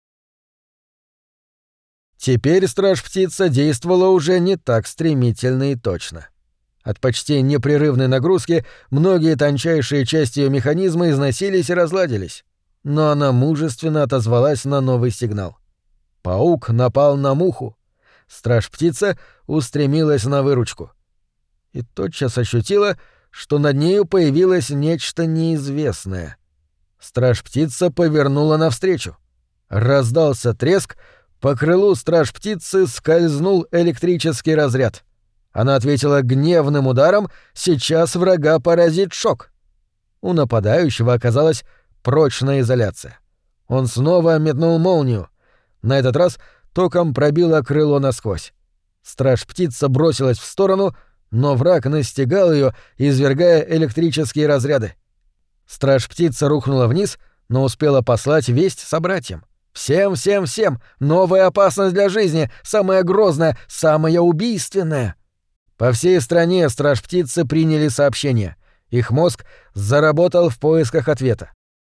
Теперь Страж-Птица действовала уже не так стремительно и точно. От почти непрерывной нагрузки многие тончайшие части её механизма износились и разладились. Но она мужественно отозвалась на новый сигнал. Паук напал на муху. Страж-Птица устремилась на выручку. И тотчас ощутила, что над нею появилось нечто неизвестное. Страж-Птица повернула навстречу. Раздался треск, по крылу Страж-Птицы скользнул электрический разряд. Она ответила гневным ударом, сейчас врага поразит шок. У нападающего оказалась прочная изоляция. Он снова метнул молнию. На этот раз током пробило крыло насквозь. Страж-Птица бросилась в сторону, но враг настигал ее, извергая электрические разряды. Страж-Птица рухнула вниз, но успела послать весть собратьям. «Всем, всем, всем! Новая опасность для жизни! Самая грозная, самая убийственная!» По всей стране Страж-Птицы приняли сообщение. Их мозг заработал в поисках ответа.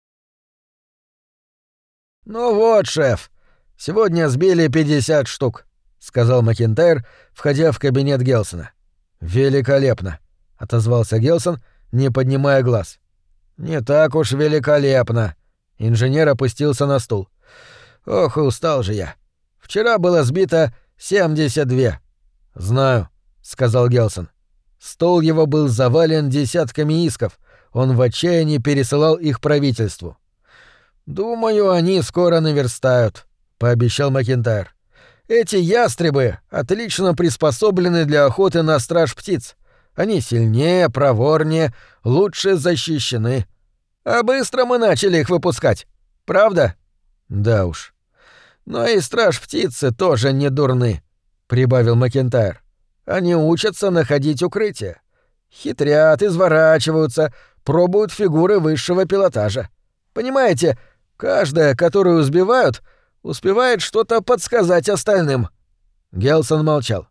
«Ну вот, шеф, сегодня сбили 50 штук», — сказал Макинтайр, входя в кабинет Гелсона. «Великолепно», — отозвался Гелсон, не поднимая глаз. «Не так уж великолепно». Инженер опустился на стул. «Ох, и устал же я. Вчера было сбито 72». «Знаю», — сказал Гелсон. Стол его был завален десятками исков. Он в отчаянии пересылал их правительству. «Думаю, они скоро наверстают», — пообещал Макинтайр. «Эти ястребы отлично приспособлены для охоты на страж-птиц. Они сильнее, проворнее, лучше защищены. А быстро мы начали их выпускать. Правда?» «Да уж». «Но и страж-птицы тоже не дурны», — прибавил Макинтайр. «Они учатся находить укрытие. Хитрят, изворачиваются, пробуют фигуры высшего пилотажа. Понимаете, каждая, которую сбивают, успевает что-то подсказать остальным». Гелсон молчал.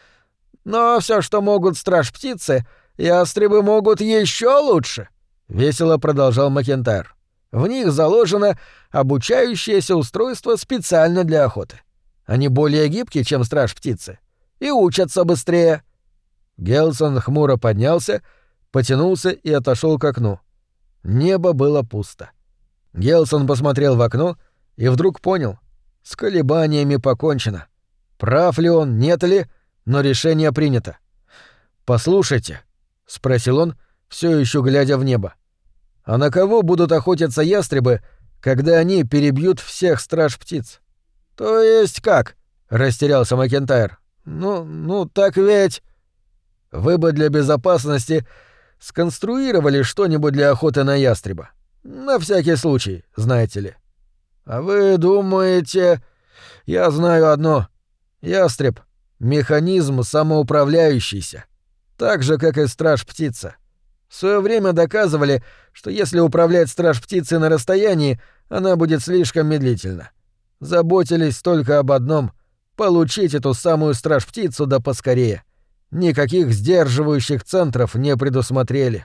«Но все, что могут страж-птицы, ястребы могут еще лучше», — весело продолжал Макинтайр. «В них заложено обучающееся устройство специально для охоты. Они более гибкие, чем страж-птицы, и учатся быстрее». Гелсон хмуро поднялся, потянулся и отошел к окну. Небо было пусто. Гелсон посмотрел в окно и вдруг понял — с колебаниями покончено. Прав ли он, нет ли, но решение принято. «Послушайте», — спросил он, все еще глядя в небо, — «а на кого будут охотиться ястребы, когда они перебьют всех страж-птиц?» «То есть как?» — растерялся Макинтайр. «Ну, так ведь...» «Вы бы для безопасности сконструировали что-нибудь для охоты на ястреба. На всякий случай, знаете ли». «А вы думаете...» «Я знаю одно. Ястреб — механизм самоуправляющийся, так же, как и страж-птица. В своё время доказывали, что если управлять страж-птицей на расстоянии, она будет слишком медлительна. Заботились только об одном — получить эту самую страж-птицу да поскорее. Никаких сдерживающих центров не предусмотрели.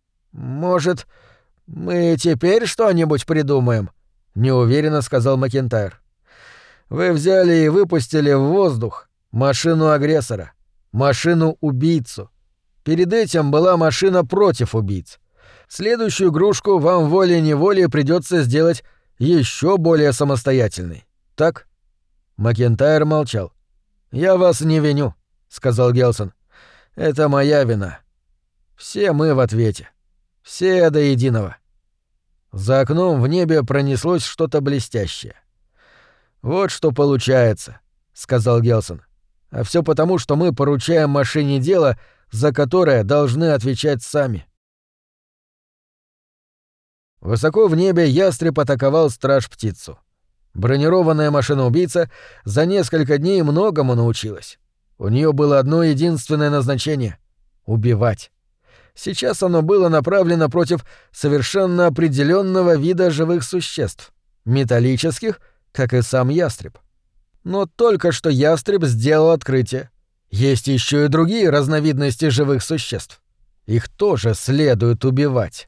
Может, мы теперь что-нибудь придумаем?» — неуверенно сказал Макинтайр. «Вы взяли и выпустили в воздух машину-агрессора, машину-убийцу. Перед этим была машина против убийц. Следующую игрушку вам волей-неволей придется сделать еще более самостоятельной. Так?» Макинтайр молчал. «Я вас не виню», — сказал Гелсон. «Это моя вина. Все мы в ответе. Все до единого». За окном в небе пронеслось что-то блестящее. «Вот что получается», — сказал Гелсон. «А все потому, что мы поручаем машине дело, за которое должны отвечать сами». Высоко в небе ястреб атаковал страж-птицу. Бронированная машина-убийца за несколько дней многому научилась. У нее было одно единственное назначение — убивать. Сейчас оно было направлено против совершенно определенного вида живых существ — металлических, как и сам ястреб. Но только что ястреб сделал открытие. Есть еще и другие разновидности живых существ. Их тоже следует убивать.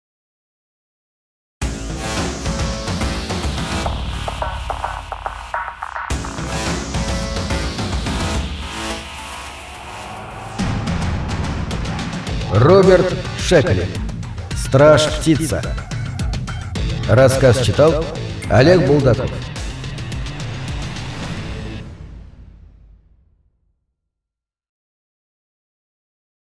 Роберт Шекли. Страж-птица. Рассказ читал Олег Булдаков.